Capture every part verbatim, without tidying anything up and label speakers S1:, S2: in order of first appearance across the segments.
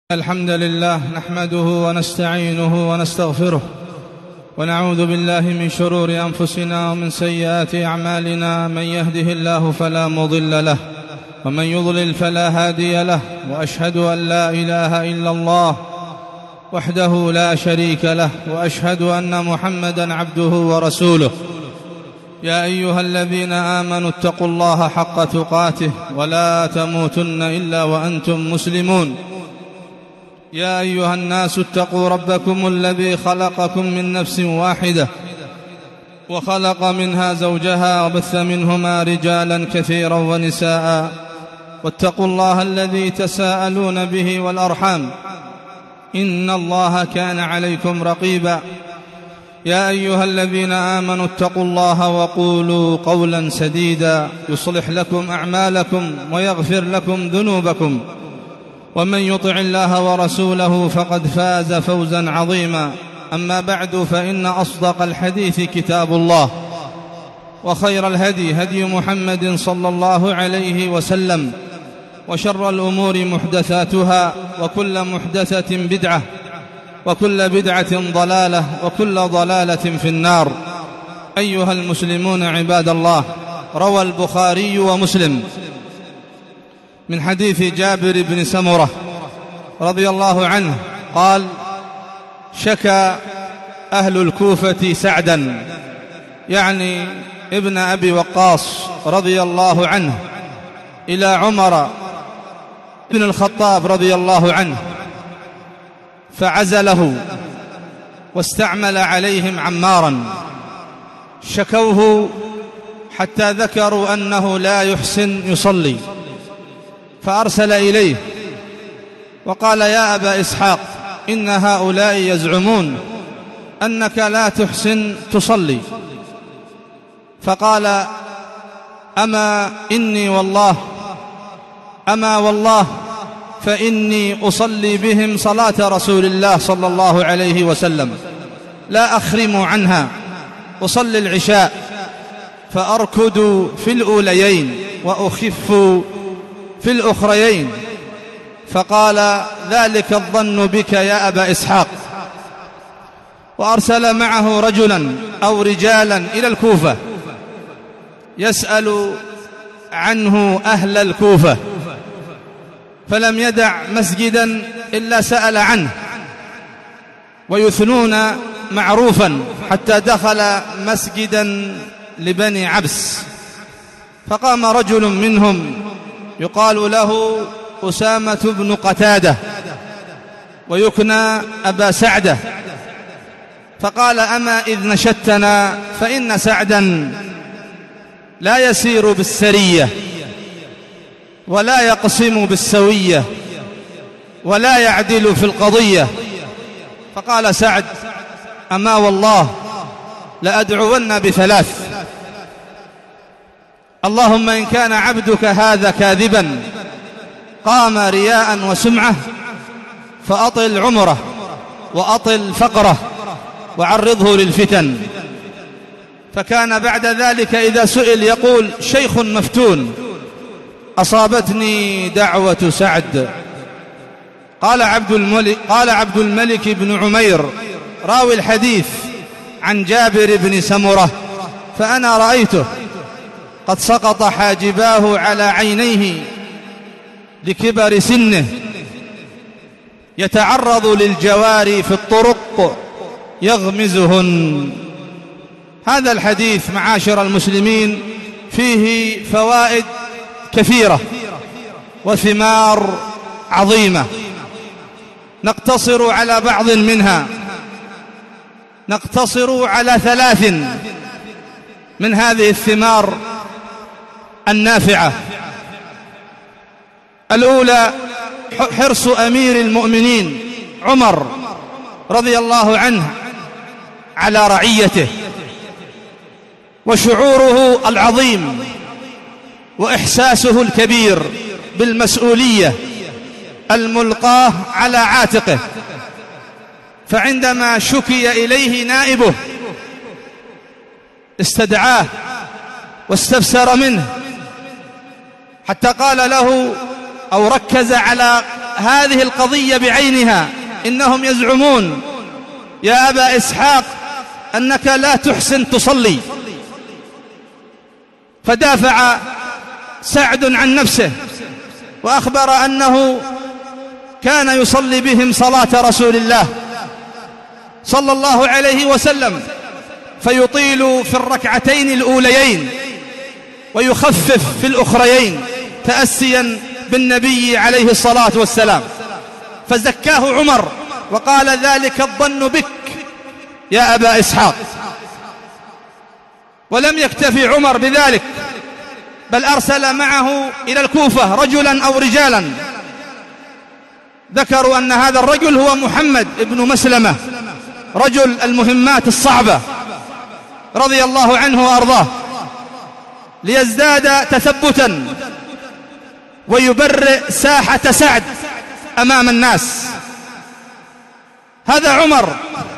S1: الحمد لله نحمده ونستعينه ونستغفره ونعوذ بالله من شرور أنفسنا ومن سيئات أعمالنا. من يهده الله فلا مضل له ومن يضلل فلا هادي له، وأشهد أن لا إله إلا الله وحده لا شريك له، وأشهد أن محمدًا عبده ورسوله. يا أيها الذين آمنوا اتقوا الله حق تقاته ولا تموتن إلا وأنتم مسلمون. يا أيها الناس اتقوا ربكم الذي خلقكم من نفس واحدة وخلق منها زوجها وبث منهما رجالا كثيرا ونساء، واتقوا الله الذي تساءلون به والأرحام إن الله كان عليكم رقيبا. يا أيها الذين آمنوا اتقوا الله وقولوا قولا سديدا يصلح لكم أعمالكم ويغفر لكم ذنوبكم، ومن يطع الله ورسوله فقد فاز فوزا عظيما. أما بعد، فإن أصدق الحديث كتاب الله، وخير الهدي هدي محمد صلى الله عليه وسلم، وشر الأمور محدثاتها، وكل محدثة بدعة، وكل بدعة ضلالة، وكل ضلالة في النار. أيها المسلمون عباد الله، روى البخاري ومسلم من حديث جابر بن سمرة رضي الله عنه قال: شكى أهل الكوفة سعدا، يعني ابن أبي وقاص رضي الله عنه، إلى عمر بن الخطاب رضي الله عنه، فعزله واستعمل عليهم عمارا. شكوه حتى ذكروا أنه لا يحسن يصلي، فأرسل إليه وقال: يا أبا إسحاق، إن هؤلاء يزعمون أنك لا تحسن تصلي. فقال: أما إني والله أما والله فإني أصلي بهم صلاة رسول الله صلى الله عليه وسلم، لا أخرم عنها، أصلي العشاء فأركض في الأوليين وأخف في الأخريين. فقال: ذلك الظن بك يا أبا إسحاق. وأرسل معه رجلا أو رجالا إلى الكوفة يسأل عنه أهل الكوفة، فلم يدع مسجدا إلا سأل عنه، ويثنون معروفا، حتى دخل مسجدا لبني عبس، فقام رجل منهم يقال له أسامة بن قتادة ويكنى أبا سعدة، فقال: أما إذ نشدتنا فإن سعدا لا يسير بالسرية ولا يقسم بالسوية ولا يعدل في القضية. فقال سعد: أما والله لأدعون بثلاث، اللهم إن كان عبدك هذا كاذبا قام رياء وسمعة فأطل عمره وأطل فقره وعرضه للفتن. فكان بعد ذلك إذا سئل يقول: شيخ مفتون أصابتني دعوة سعد. قال عبد الملك, قال عبد الملك بن عمير راوي الحديث عن جابر بن سمرة: فأنا رأيته قد سقط حاجباه على عينيه لكبر سنه، يتعرض للجواري في الطرق يغمزهن. هذا الحديث معاشر المسلمين فيه فوائد كثيرة وثمار عظيمة، نقتصر على بعض منها. نقتصر على ثلاث من هذه الثمار النافعة. الأولى: حرص أمير المؤمنين عمر رضي الله عنه على رعيته، وشعوره العظيم وإحساسه الكبير بالمسؤولية الملقاة على عاتقه. فعندما شكي إليه نائبه استدعاه واستفسر منه، حتى قال له أو ركز على هذه القضية بعينها. إنهم يزعمون يا أبا إسحاق أنك لا تحسن تصلي، فدافع سعد عن نفسه وأخبر أنه كان يصلي بهم صلاة رسول الله صلى الله عليه وسلم، فيطيل في الركعتين الأوليين ويخفف في الأخريين تأسيا بالنبي عليه الصلاة والسلام. فزكاه عمر وقال ذلك الظن بك يا أبا إسحاق. ولم يكتفي عمر بذلك، بل أرسل معه إلى الكوفة رجلا أو رجالا، ذكروا أن هذا الرجل هو محمد ابن مسلمة رجل المهمات الصعبة رضي الله عنه وأرضاه، ليزداد تثبتا ويبرئ ساحة سعد أمام الناس. هذا عمر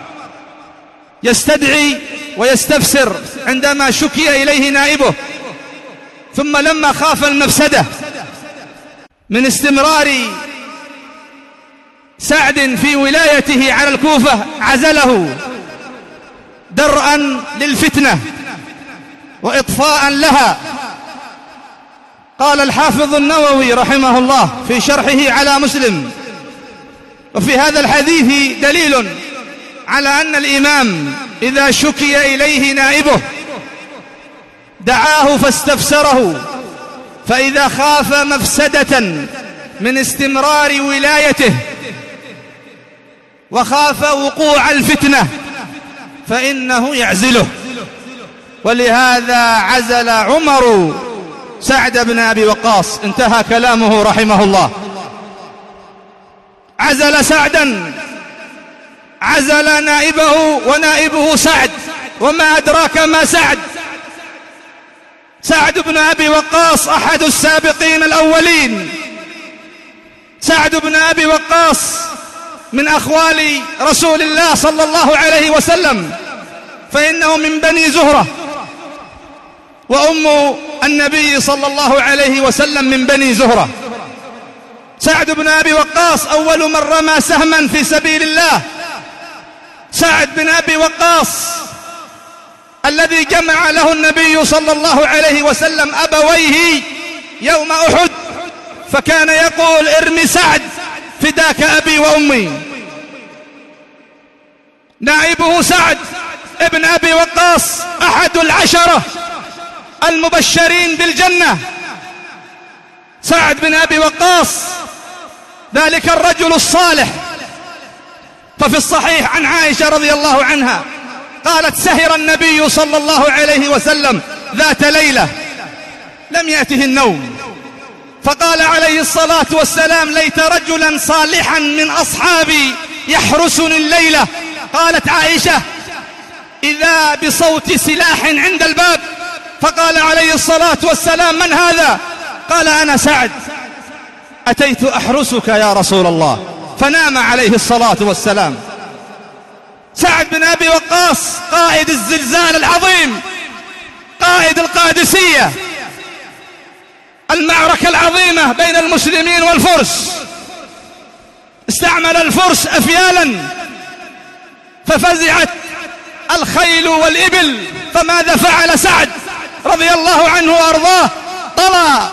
S1: يستدعي ويستفسر عندما شكي إليه نائبه، ثم لما خاف المفسدة من استمرار سعد في ولايته على الكوفة عزله درءا للفتنة وإطفاء لها. قال الحافظ النووي رحمه الله في شرحه على مسلم: وفي هذا الحديث دليل على أن الإمام إذا شكي إليه نائبه دعاه فاستفسره، فإذا خاف مفسدة من استمرار ولايته وخاف وقوع الفتنة فإنه يعزله. ولهذا عزل عمر سعد بن أبي وقاص. انتهى كلامه رحمه الله. عزل سعدا، عزل نائبه ونائبه سعد. وما أدراك ما سعد؟ سعد بن أبي وقاص أحد السابقين الأولين. سعد بن أبي وقاص من أخوال رسول الله صلى الله عليه وسلم، فإنه من بني زهرة، وأم النبي صلى الله عليه وسلم من بني زهرة. سعد بن أبي وقاص أول من رمى سهما في سبيل الله. سعد بن أبي وقاص الذي جمع له النبي صلى الله عليه وسلم أبويه يوم أحد، فكان يقول: ارمي سعد فداك أبي وأمي. نائبه سعد ابن أبي وقاص أحد العشرة المبشرين بالجنة. سعد بن أبي وقاص ذلك الرجل الصالح. ففي الصحيح عن عائشة رضي الله عنها قالت: سهر النبي صلى الله عليه وسلم ذات ليلة لم يأته النوم، فقال عليه الصلاة والسلام: ليت رجلا صالحا من أصحابي يحرسني الليلة. قالت عائشة: إذا بصوت سلاح عند الباب، فقال عليه الصلاة والسلام: من هذا؟ قال: أنا سعد، أتيت أحرسك يا رسول الله. فنام عليه الصلاة والسلام. سعد بن أبي وقاص قائد الزلزال العظيم، قائد القادسية، المعركة العظيمة بين المسلمين والفرس. استعمل الفرس أفيالا ففزعت الخيل والإبل، فماذا فعل سعد رضي الله عنه وأرضاه؟ طلى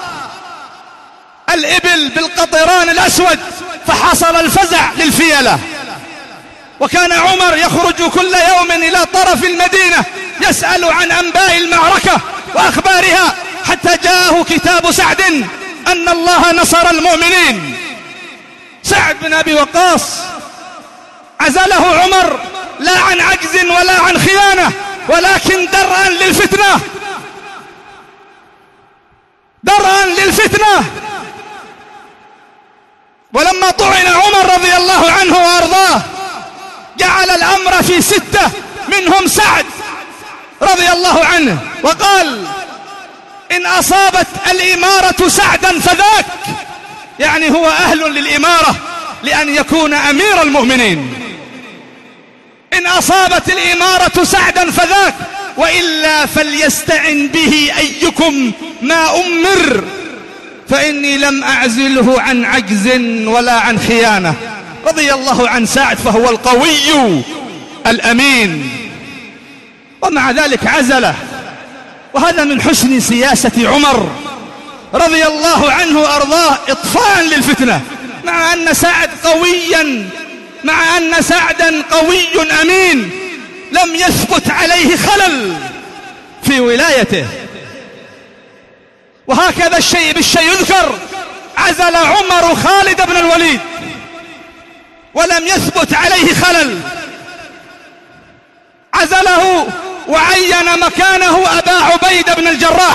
S1: الإبل بالقطران الأسود فحصل الفزع للفيلة. وكان عمر يخرج كل يوم إلى طرف المدينة يسأل عن أنباء المعركة وأخبارها، حتى جاءه كتاب سعد أن الله نصر المؤمنين. سعد بن أبي وقاص عزله عمر لا عن عجز ولا عن خيانة، ولكن درءا للفتنة، درءا للفتنة. ولما طعن عمر رضي الله عنه وأرضاه جعل الأمر في ستة، منهم سعد رضي الله عنه، وقال: إن أصابت الإمارة سعدا فذاك، يعني هو أهل للإمارة لأن يكون أمير المؤمنين. إن أصابت الإمارة سعدا فذاك، وإلا فليستعن به أيكم ما أمر. فإني لم أعزله عن عجز ولا عن خيانة. رضي الله عن سعد فهو القوي الأمين، ومع ذلك عزله، وهذا من حسن سياسة عمر رضي الله عنه وأرضاه إطفاء للفتنة، مع أن سعد قويا مع أن سعدا قوي أمين لم يثبت عليه خلل في ولايته. وهكذا الشيء بالشيء يذكر، عزل عمر خالد بن الوليد ولم يثبت عليه خلل، عزله وعين مكانه أبا عبيدة بن الجراح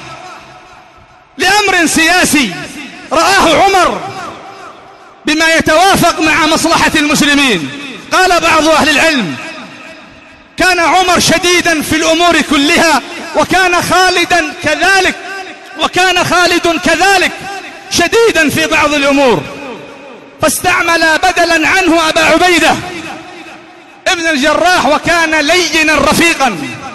S1: لأمر سياسي رآه عمر بما يتوافق مع مصلحة المسلمين. قال بعض أهل العلم: كان عمر شديدا في الأمور كلها، وكان خالدا كذلك وكان خالد كذلك شديدا في بعض الأمور، فاستعمل بدلا عنه أبا عبيدة ابن الجراح، وكان لينا رفيقا،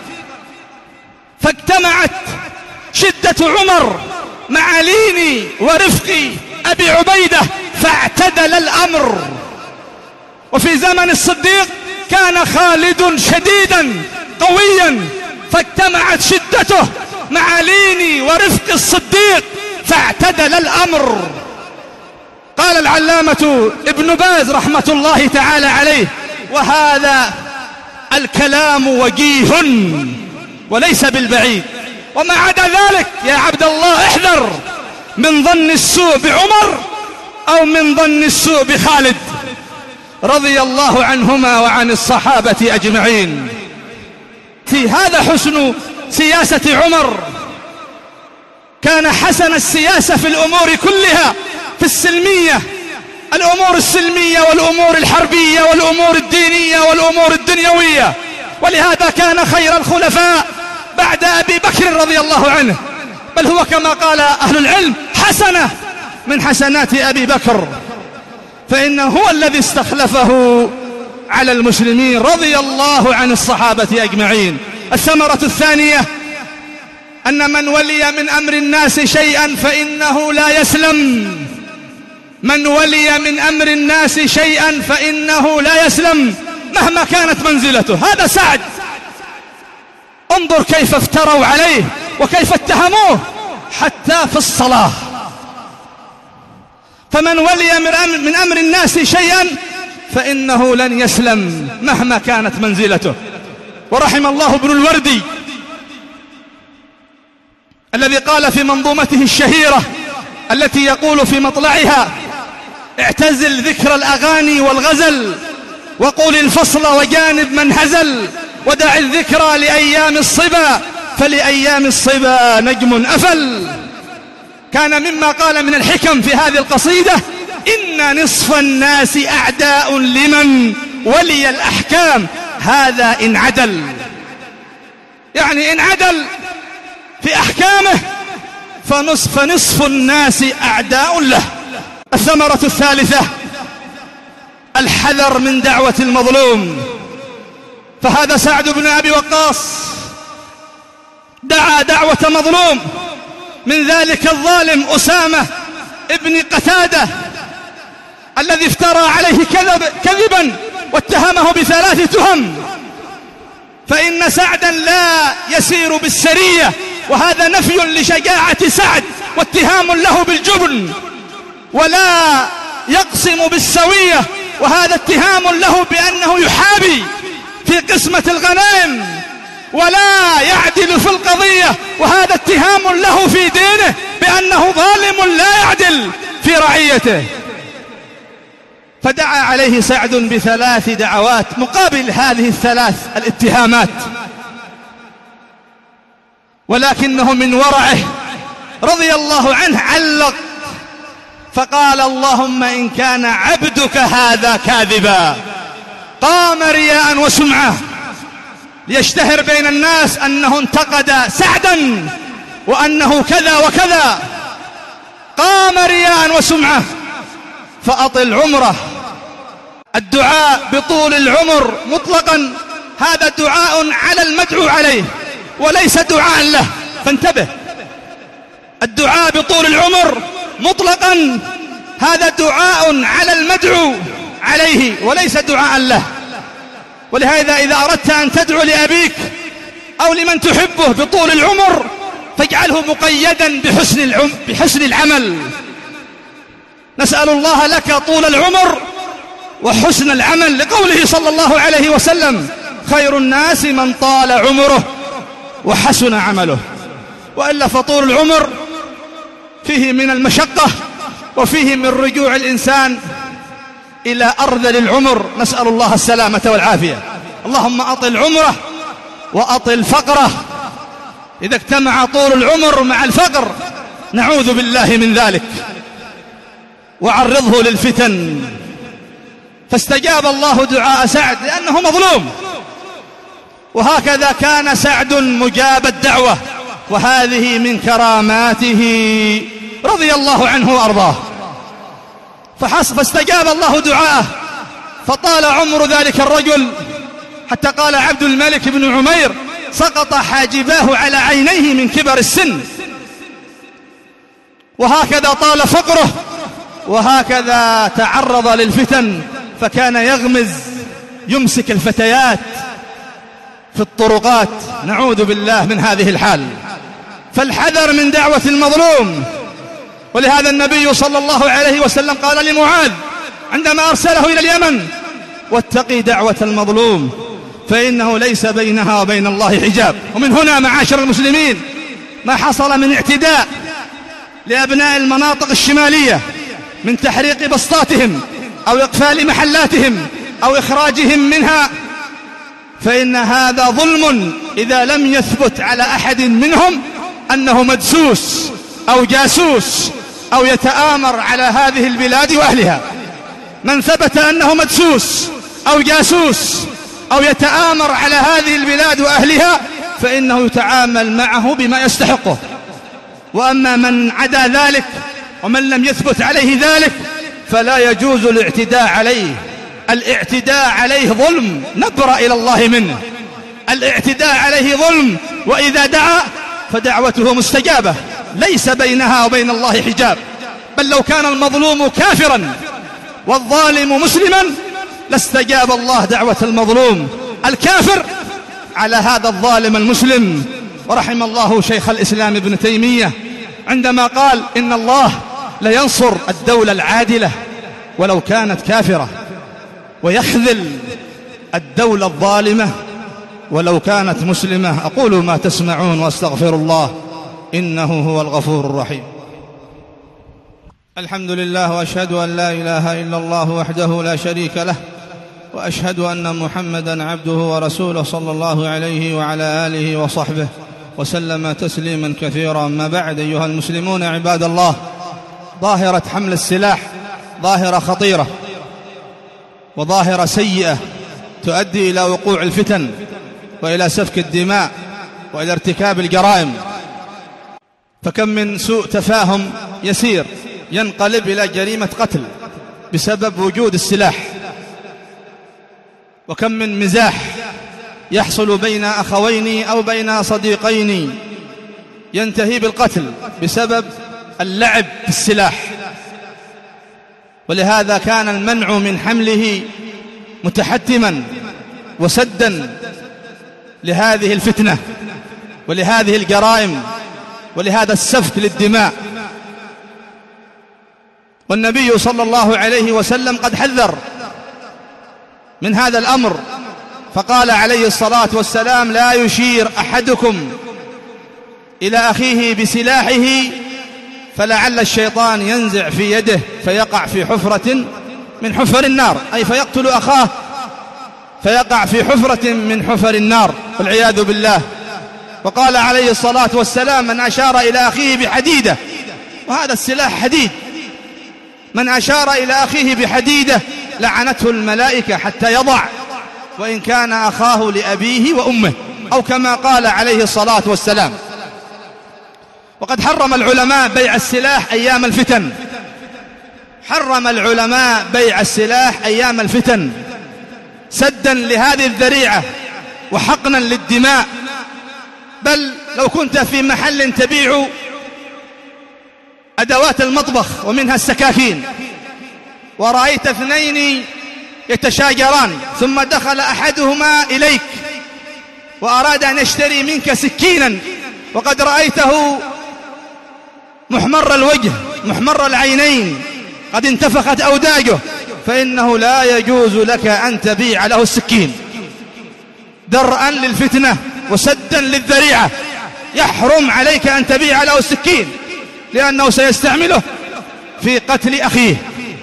S1: فاجتمعت شدة عمر مع لين ورفق أبي عبيدة فاعتدل الأمر. وفي زمن الصديق كان خالد شديدا قويا، فاجتمعت شدته مع لين ورفق الصديق فاعتدل الأمر. قال العلامة ابن باز رحمة الله تعالى عليه: وهذا الكلام وجيه وليس بالبعيد. وما عدا ذلك يا عبد الله احذر من ظن السوء بعمر أو من ظن السوء بخالد رضي الله عنهما وعن الصحابة أجمعين. في هذا حسن سياسة عمر، كان حسن السياسة في الأمور كلها، في السلمية، الأمور السلمية والأمور الحربية والأمور الدينية والأمور الدنيوية. ولهذا كان خير الخلفاء بعد أبي بكر رضي الله عنه، بل هو كما قال أهل العلم حسنة من حسنات أبي بكر، فإنه هو الذي استخلفه على المسلمين رضي الله عن الصحابة أجمعين. الثمرة الثانية أن من ولي من أمر الناس شيئا فإنه لا يسلم، من ولي من أمر الناس شيئا فإنه لا يسلم مهما كانت منزلته. هذا سعد، انظر كيف افتروا عليه وكيف اتهموه حتى في الصلاة. فمن ولي من أمر الناس شيئا فإنه لن يسلم مهما كانت منزلته. ورحم الله ابن الوردي الذي قال في منظومته الشهيرة التي يقول في مطلعها: اعتزل ذكر الأغاني والغزل، وقول الفصل وجانب من هزل، ودع الذكرى لأيام الصبا، فلأيام الصبا نجم أفل. كان مما قال من الحكم في هذه القصيدة: إن نصف الناس أعداء لمن ولي الأحكام، هذا إن عدل، يعني إن عدل في أحكامه فنصف, فنصف الناس أعداء له. الثمرة الثالثة الحذر من دعوة المظلوم، فهذا سعد بن أبي وقاص دعا دعوة مظلوم، من ذلك الظالم أسامة ابن قتادة الذي افترى عليه كذب كذبا واتهمه بثلاث تهم. فإن سعدا لا يسير بالسرية، وهذا نفي لشجاعة سعد واتهام له بالجبن، ولا يقسم بالسوية، وهذا اتهام له بأنه يحابي في قسمة الغنائم، ولا يعدل في القضية، وهذا اتهام له في دينه بأنه ظالم لا يعدل في رعيته. فدعا عليه سعد بثلاث دعوات مقابل هذه الثلاث الاتهامات، ولكنه من ورعه رضي الله عنه علق فقال: اللهم إن كان عبدك هذا كاذبا. قام رياء وسمعة ليشتهر بين الناس أنه انتقد سعدا وأنه كذا وكذا، قام رياء وسمعة فأطل عمره. الدعاء بطول العمر مطلقا هذا دعاء على المدعو عليه وليس دعاء له، فانتبه. الدعاء بطول العمر مطلقا هذا دعاء على المدعو عليه وليس دعاء له. ولهذا إذا أردت أن تدعو لأبيك أو لمن تحبه بطول العمر فاجعله مقيدا بحسن العم بحسن العمل. نسأل الله لك طول العمر وحسن العمل، لقوله صلى الله عليه وسلم: خير الناس من طال عمره وحسن عمله. وإلا فطول العمر فيه من المشقة وفيه من رجوع الإنسان إلى أرذل العمر، نسأل الله السلامة والعافية. اللهم أطل عمره وأطل فقره. إذا اجتمع طول العمر مع الفقر نعوذ بالله من ذلك. وعرضه للفتن. فاستجاب الله دعاء سعد لأنه مظلوم، وهكذا كان سعد مجاب الدعوة، وهذه من كراماته رضي الله عنه وأرضاه. فاستجاب الله دعاءه فطال عمر ذلك الرجل، حتى قال عبد الملك بن عمير: سقط حاجباه على عينيه من كبر السن. وهكذا طال فقره، وهكذا تعرض للفتن، فكان يغمز يمسك الفتيات في الطرقات، نعوذ بالله من هذه الحال. فالحذر من دعوة المظلوم. ولهذا النبي صلى الله عليه وسلم قال لمعاذ عندما أرسله إلى اليمن: واتقي دعوة المظلوم فإنه ليس بينها وبين الله حجاب. ومن هنا معاشر المسلمين ما حصل من اعتداء لأبناء المناطق الشمالية من تحريق بسطاتهم أو إقفال محلاتهم أو إخراجهم منها، فإن هذا ظلم إذا لم يثبت على أحد منهم أنه مدسوس أو جاسوس أو يتآمر على هذه البلاد وأهلها. من ثبت أنه مدسوس أو جاسوس أو يتآمر على هذه البلاد وأهلها فإنه يتعامل معه بما يستحقه. وأما من عدا ذلك ومن لم يثبت عليه ذلك فلا يجوز الاعتداء عليه. الاعتداء عليه ظلم نبرأ إلى الله منه. الاعتداء عليه ظلم، وإذا دعا فدعوته مستجابة ليس بينها وبين الله حجاب. بل لو كان المظلوم كافرا والظالم مسلما لاستجاب الله دعوة المظلوم الكافر على هذا الظالم المسلم. ورحم الله شيخ الإسلام ابن تيمية عندما قال: إن الله لينصر الدولة العادلة ولو كانت كافرة، ويخذل الدولة الظالمة ولو كانت مسلمة. أقول ما تسمعون وأستغفر الله إنه هو الغفور الرحيم. الحمد لله، وأشهد أن لا إله إلا الله وحده لا شريك له، وأشهد أن محمدا عبده ورسوله صلى الله عليه وعلى آله وصحبه وسلم تسليما كثيرا. أما بعد، أيها المسلمون عباد الله، ظاهرة حمل السلاح ظاهرة خطيرة وظاهرة سيئة تؤدي إلى وقوع الفتن وإلى سفك الدماء وإلى ارتكاب الجرائم. فكم من سوء تفاهم يسير ينقلب إلى جريمة قتل بسبب وجود السلاح، وكم من مزاح يحصل بين أخوين أو بين صديقين ينتهي بالقتل بسبب اللعب بالسلاح. ولهذا كان المنع من حمله متحتما وسدا لهذه الفتنة ولهذه الجرائم ولهذا السفك للدماء. والنبي صلى الله عليه وسلم قد حذر من هذا الأمر، فقال عليه الصلاة والسلام: لا يشير أحدكم إلى أخيه بسلاحه فلعل الشيطان ينزع في يده فيقع في حفرة من حفر النار، أي فيقتل أخاه فيقع في حفرة من حفر النار والعياذ بالله. وقال عليه الصلاة والسلام: من أشار إلى أخيه بحديدة، وهذا السلاح حديد، من أشار إلى أخيه بحديدة لعنته الملائكة حتى يضع، وإن كان أخاه لأبيه وأمه، أو كما قال عليه الصلاة والسلام. وقد حرم العلماء بيع السلاح أيام الفتن، حرم العلماء بيع السلاح أيام الفتن سدا لهذه الذريعة وحقنا للدماء. بل لو كنت في محل تبيع أدوات المطبخ ومنها السكاكين، ورأيت اثنين يتشاجران، ثم دخل أحدهما إليك وأراد أن يشتري منك سكينا، وقد رأيته محمر الوجه محمر العينين قد انتفخت أوداجه، فإنه لا يجوز لك أن تبيع له السكين درءا للفتنة وسدا للذريعة. يحرم عليك أن تبيع له السكين، لأنه سيستعمله في قتل أخيه.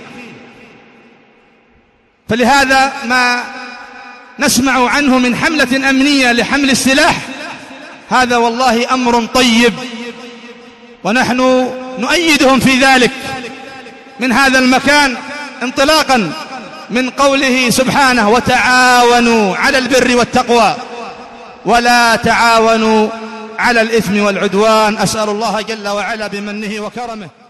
S1: فلهذا ما نسمع عنه من حملة أمنية لحمل السلاح هذا والله أمر طيب، ونحن نؤيدهم في ذلك من هذا المكان، انطلاقا من قوله سبحانه: وتعاونوا على البر والتقوى ولا تعاونوا على الإثم والعدوان. أسأل الله جل وعلا بمنه وكرمه